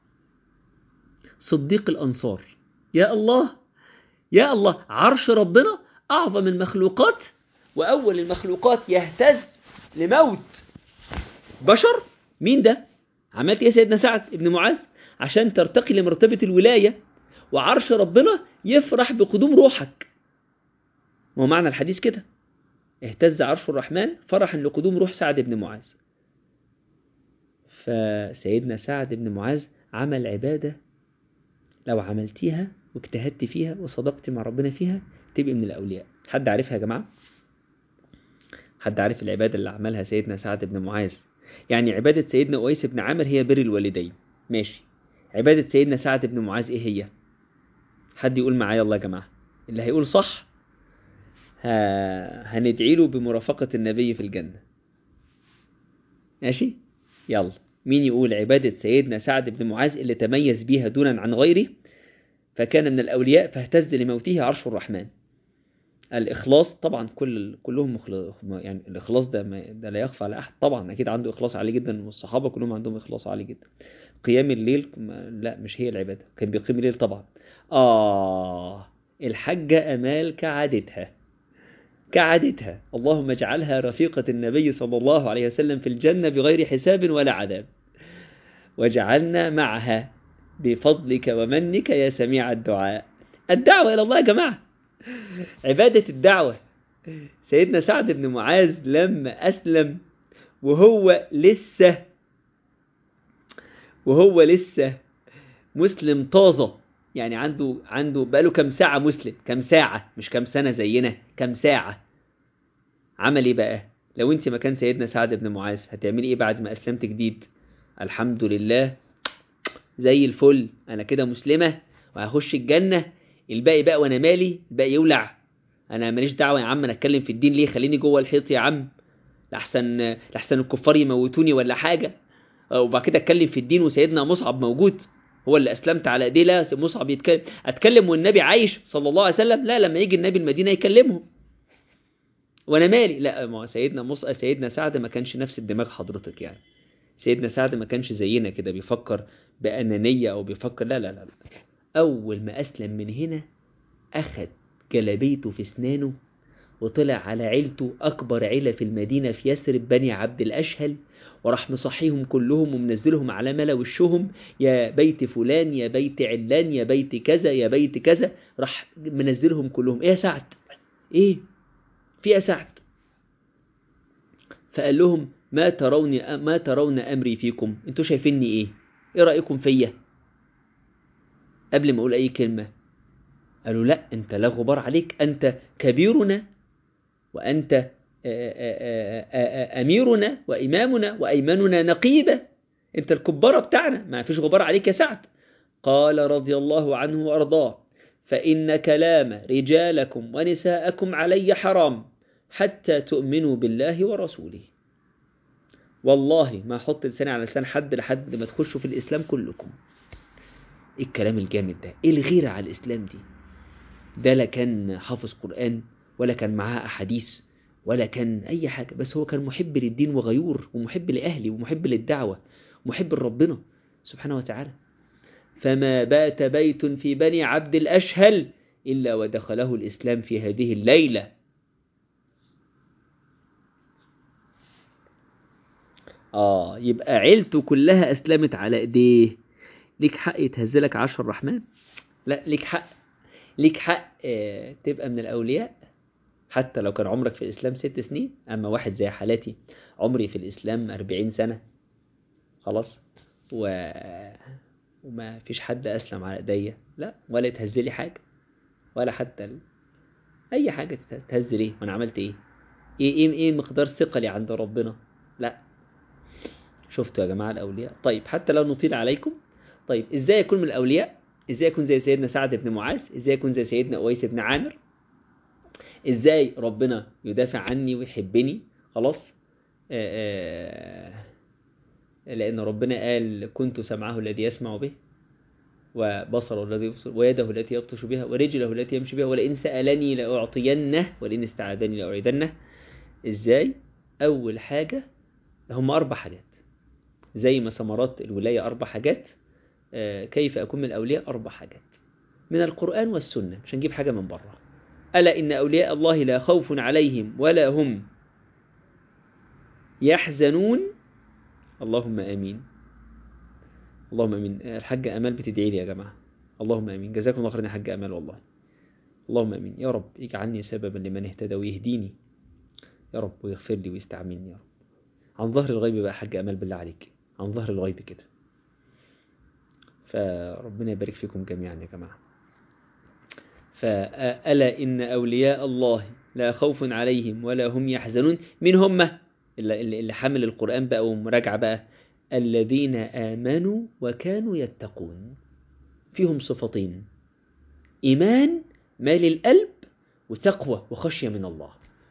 صديق الأنصار. يا الله يا الله، عرش ربنا أعظم المخلوقات وأول المخلوقات يهتز لموت بشر. مين ده؟ عملت إيه سيدنا سعد بن معاذ عشان ترتقي لمرتبة الولاية وعرش ربنا يفرح بقدوم روحك؟ ومعنى الحديث كده، اهتز عرش الرحمن فرحا لقدوم روح سعد بن معاذ. فسيدنا سعد بن معاذ عمل عبادة لو عملتيها واجتهدت فيها وصدقت مع ربنا فيها تبقى من الأولياء. حد عارفها يا جماعة؟ حد عارف العبادة اللي عملها سيدنا سعد بن معاذ؟ يعني عبادة سيدنا أويس بن عامر هي بر الوالدين، ماشي. عبادة سيدنا سعد بن معاذ ايه هي؟ حد يقول معايا الله يا جماعة. اللي هيقول صح هندعي له بمرافقة النبي في الجنة. ماشي، يلا مين يقول عبادة سيدنا سعد بن معاذ اللي تميز بيها دونا عن غيره فكان من الأولياء فاهتز لموته عرش الرحمن؟ الإخلاص طبعا، كلهم يعني الإخلاص ده لا يخفى على أحد، طبعا أكيد عنده إخلاص عالي جدا، والصحابة كلهم عندهم إخلاص عالي جدا. قيام الليل لا مش هي العبادة، كان بيقيم الليل طبعا. الحجة أمال كعادتها اللهم اجعلها رفيقة النبي صلى الله عليه وسلم في الجنة بغير حساب ولا عذاب، وجعلنا معها بفضلك ومنك يا سميع الدعاء. الدعوة إلى الله يا جماعة، عبادة الدعوة. سيدنا سعد بن معاذ لما أسلم وهو لسه مسلم طازة، يعني عنده بقاله كم ساعة مسلم، كم ساعة مش كم سنة زينا، كم ساعة. عمل ايه بقى؟ لو انت مكان سيدنا سعد بن معاذ هتعملي ايه بعد ما اسلمت جديد؟ الحمد لله زي الفل، انا كده مسلمة وهخش الجنة، الباقي بقى وانا مالي، الباقي يولع، انا ماليش دعوة يا عم، انا اتكلم في الدين ليه؟ خليني جوه الحيط يا عم، لحسن الكفار يموتوني ولا حاجة، وبعد كده اتكلم في الدين وسيدنا مصعب موجود هو اللي اسلمت على ايديه. لا مصعب اتكلم والنبي عايش صلى الله عليه وسلم، لا لما يجي النبي المدينة يكلمهم وانا مالي. لا ما سيدنا سعد ما كانش نفس الدماغ حضرتك يعني. سيدنا سعد ما كانش زينا كده بيفكر بأنانية او بيفكر، لا لا لا. اول ما اسلم من هنا اخد جلابيته في اسنانه وطلع على عيلته، اكبر عيلة في المدينة في يثرب، بني عبد الاشهل، وراح مصحيهم كلهم ومنزلهم على ملا وشهم، يا بيت فلان يا بيت علان يا بيت كذا يا بيت كذا، راح منزلهم كلهم. ايه يا سعد؟ ايه في يا سعد؟ فقال لهم ما ترون أمري فيكم، انتوا شايفيني ايه رأيكم فيا؟ قبل ما اقول اي كلمة قالوا لا انت لا غبار عليك، انت كبيرنا وانت اميرنا وامامنا وايماننا نقيبة، انت الكبارة بتاعنا، ما فيش غبار عليك يا سعد. قال رضي الله عنه وارضاه فإن كلام رجالكم ونساءكم علي حرام حتى تؤمنوا بالله ورسوله. والله ما احط لساني على لسان حد لحد ما تخشوا في الإسلام كلكم. ايه الكلام الجامد ده؟ ايه الغيرة على الإسلام دي؟ ده لا كان حافظ قرآن ولا كان معاه أحاديث ولا كان أي حاجة، بس هو كان محب للدين وغيور ومحب لأهلي ومحب للدعوة ومحب لربنا سبحانه وتعالى. فما بات بيت في بني عبد الأشهل إلا ودخله الإسلام في هذه الليلة. يبقى عيلته كلها أسلمت على إيديه. ليك حق يتهزلك عرش الرحمن؟ لا ليك حق تبقى من الأولياء حتى لو كان عمرك في الإسلام 6 سنين. أما واحد زي حالاتي عمري في الإسلام 40 سنة خلاص وما فيش حد أسلم على إيديا، لا ولا يتهزلي حاجة ولا حتى أي حاجة تتهزل إيه وأنا عملت إيه مقدار ثقلي عند ربنا. لا شفتوا يا جماعة الأولياء؟ طيب حتى لو نطيل عليكم، طيب إزاي يكون من الأولياء؟ إزاي يكون زي سيدنا سعد بن معاذ؟ إزاي يكون زي سيدنا أويس بن عامر؟ إزاي ربنا يدافع عني ويحبني؟ خلاص لأن ربنا قال كنت سمعه الذي يسمع به وبصره الذي يبصر ويده التي يبطش بها ورجله التي يمشي بها ولئن سألني لأعطينه ولئن استعاذني لأعيذنه. إزاي؟ أول حاجة هم 4 حاجات، زي ما ثمرات الولاية 4 حاجات، كيف أكون من الأولياء 4 حاجات من القرآن والسنة، مش هنجيب حاجة من بره. ألا إن أولياء الله لا خوف عليهم ولا هم يحزنون. اللهم آمين اللهم آمين. الحاجة أمال بتدعي لي يا جماعة، اللهم آمين، جزاكم الله خيرا يا حاجة أمال والله. اللهم آمين يا رب، اجعلني سببا لمن اهتدى ويهديني يا رب، ويغفر لي ويستعملني يا رب. عن ظهر الغيب بقى حاجة أمال بالله عليك، عن ظهر الغيب كده. فربنا يبارك فيكم جميعا يا جماعة. فألا إن أولياء الله لا خوف عليهم ولا هم يحزنون. مين هم؟ اللي حامل القرآن بقى ومراجعة بقى. الذين آمنوا وكانوا يتقون. فيهم صفتين: إيمان مال القلب، وتقوى وخشية من الله.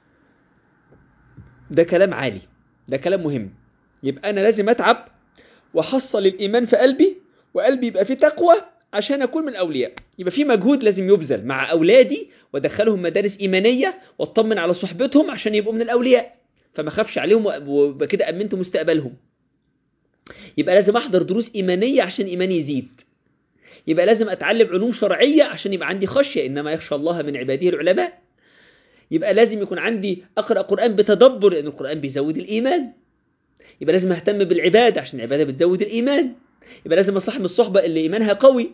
ده كلام عالي، ده كلام مهم. يبقى أنا لازم أتعب وحصل الإيمان في قلبي، وقلبي يبقى فيه تقوى عشان أكون من الأولياء. يبقى في مجهود لازم يبذل مع أولادي، وأدخلهم مدارس إيمانية، وأطمن على صحبتهم عشان يبقوا من الأولياء، فما خافش عليهم وبكده أمنت مستقبلهم. يبقى لازم أحضر دروس إيمانية عشان إيماني يزيد. يبقى لازم أتعلم علوم شرعية عشان يبقى عندي خشية، إنما يخشى الله من عباده العلماء. يبقى لازم يكون عندي أقرأ قرآن بتدبر، لأن القرآن بيزود الإيمان. يبقى لازم أهتم بالعبادة عشان العبادة بتزود الإيمان. يبقى لازم أصاحب الصحبة اللي إيمانها قوي.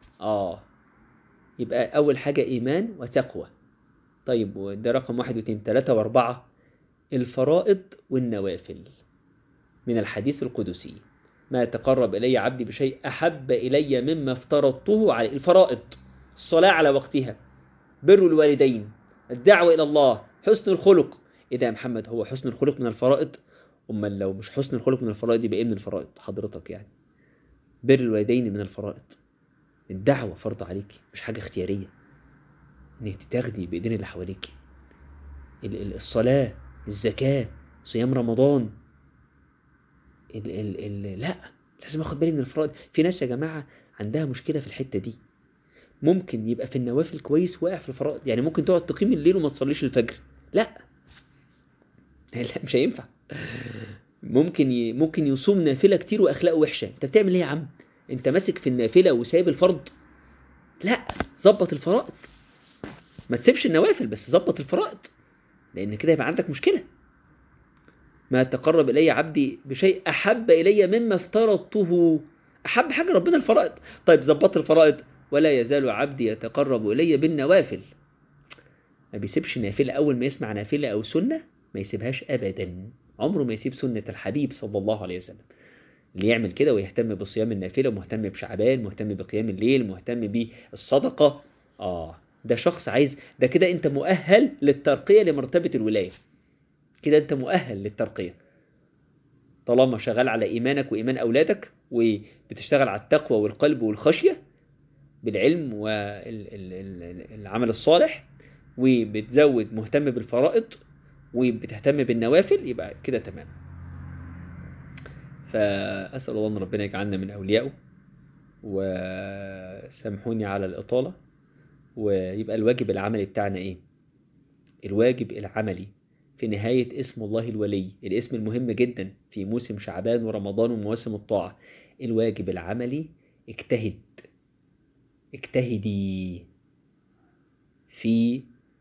يبقى أول حاجة إيمان وتقوى. طيب وده رقم 1 و2 3 و4. الفرائض والنوافل من الحديث القدسي: ما تقرب إلي عبدي بشيء أحب إلي مما افترضته عليه. الفرائض: الصلاة على وقتها، بر الوالدين، الدعوة إلى الله، حسن الخلق. إيه ده يا محمد، هو حسن الخلق من الفرائض؟ أمال لو مش حسن الخلق من الفرائض يبقى إيه من الفرائض حضرتك يعني؟ بر الوالدين من الفرائض. الدعوة فرض عليك، مش حاجة اختيارية انك تاخدي بايدين اللي حواليك. الصلاة، الزكاة، صيام رمضان. لا، لازم اخد بالي من الفرائض. في ناس يا جماعة عندها مشكلة في الحتة دي. ممكن يبقى في النوافل كويس، واقع في الفرائض. يعني ممكن تقعد تقيم الليل وما تصليش الفجر. لا مش هينفع. ممكن يصوم نافلة كتير واخلاقه وحشة. انت بتعمل ايه يا عم؟ انت ماسك في النافلة وسايب الفرض؟ لا، ظبط الفرائض. ما تسيبش النوافل، بس ظبط الفرائض، لان كده يبقى عندك مشكلة. ما تقرب إلي عبدي بشيء أحب إلي مما افترضته. أحب حاجة ربنا الفرائض. طيب ظبط الفرائض: ولا يزال عبدي يتقرب إلي بالنوافل. ما بيسيبش نافلة. أول ما يسمع نافلة أو سنة ما يسيبهاش أبدا. عمره ما يسيب سنة الحبيب صلى الله عليه وسلم. اللي يعمل كده ويهتم بصيام النافلة، ومهتم بشعبان، مهتم بقيام الليل، مهتم بالصدقة، ده شخص عايز. ده كده أنت مؤهل للترقية لمرتبة الولاية. كده أنت مؤهل للترقية طالما شغال على إيمانك وإيمان أولادك، وبتشتغل على التقوى والقلب والخشية بالعلم والعمل الصالح، وبتزود مهتم بالفرائض، وبتهتم بالنوافل. يبقى كده تمام. فأسأل الله أن ربنا يجعلنا من أوليائه. وسامحوني على الإطالة. ويبقى الواجب العملي بتاعنا إيه؟ الواجب العملي في نهاية اسم الله الولي، الاسم المهم جدا في موسم شعبان ورمضان ومواسم الطاعة. الواجب العملي: اجتهدي في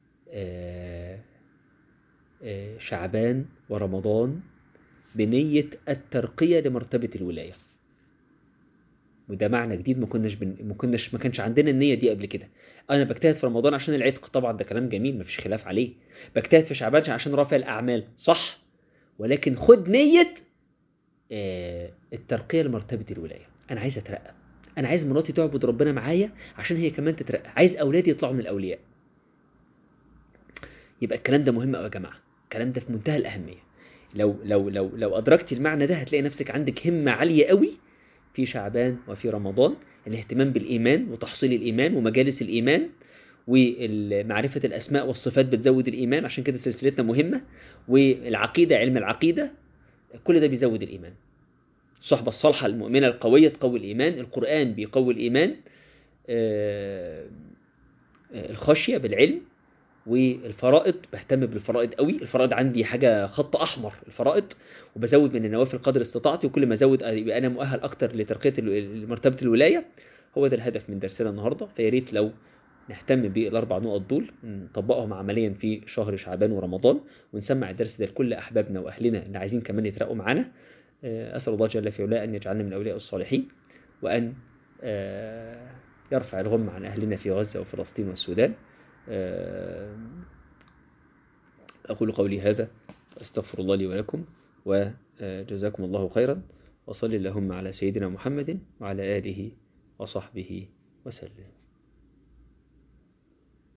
شعبان ورمضان بنية الترقية لمرتبة الولاية. وده معنى جديد ما كانش عندنا النية دي قبل كده. انا بجتهد في رمضان عشان العتق، طبعا ده كلام جميل مفيش خلاف عليه. بجتهد في شعبان عشان رافع الاعمال، صح، ولكن خد نية الترقية لمرتبة الولاية. انا عايز اترقى، انا عايز مراتي تعبد ربنا معايا عشان هي كمان تترقى، عايز اولادي يطلعوا من الاولياء. يبقى الكلام ده مهم قوي يا جماعة، الكلام ده في منتهى الاهمية. لو ادركت المعنى ده هتلاقي نفسك عندك همة عالية قوي في شعبان وفي رمضان. الاهتمام بالإيمان وتحصيل الإيمان ومجالس الإيمان ومعرفة الأسماء والصفات بتزود الإيمان، عشان كده سلسلتنا مهمة. والعقيدة، علم العقيدة، كل ده بيزود الإيمان. الصحبة الصالحة المؤمنة القوية تقوي الإيمان. القرآن بيقوي الإيمان. الخشية بالعلم. والفرائض، بهتم بالفرائض قوي. الفرائض عندي حاجة خط أحمر، الفرائض. وبزود من النوافل قدر استطاعتي، وكل ما أزود يبقى أنا مؤهل أكتر لترقية مرتبة الولاية. هو ده الهدف من درسنا النهاردة. فياريت لو نهتم بالأربع نقط دول، نطبقهم عمليا في شهر شعبان ورمضان، ونسمع الدرس ده لكل أحبابنا وأهلنا اللي عايزين كمان يترقوا معنا. أسأل الله جل في علاه أن يجعلنا من أولياء الصالحين، وأن يرفع الغم عن أهلنا في غزة وفلسطين والسودان. أقول قولي هذا، أستغفر الله لي ولكم، وجزاكم الله خيرا، وصل اللهم على سيدنا محمد وعلى آله وصحبه وسلم.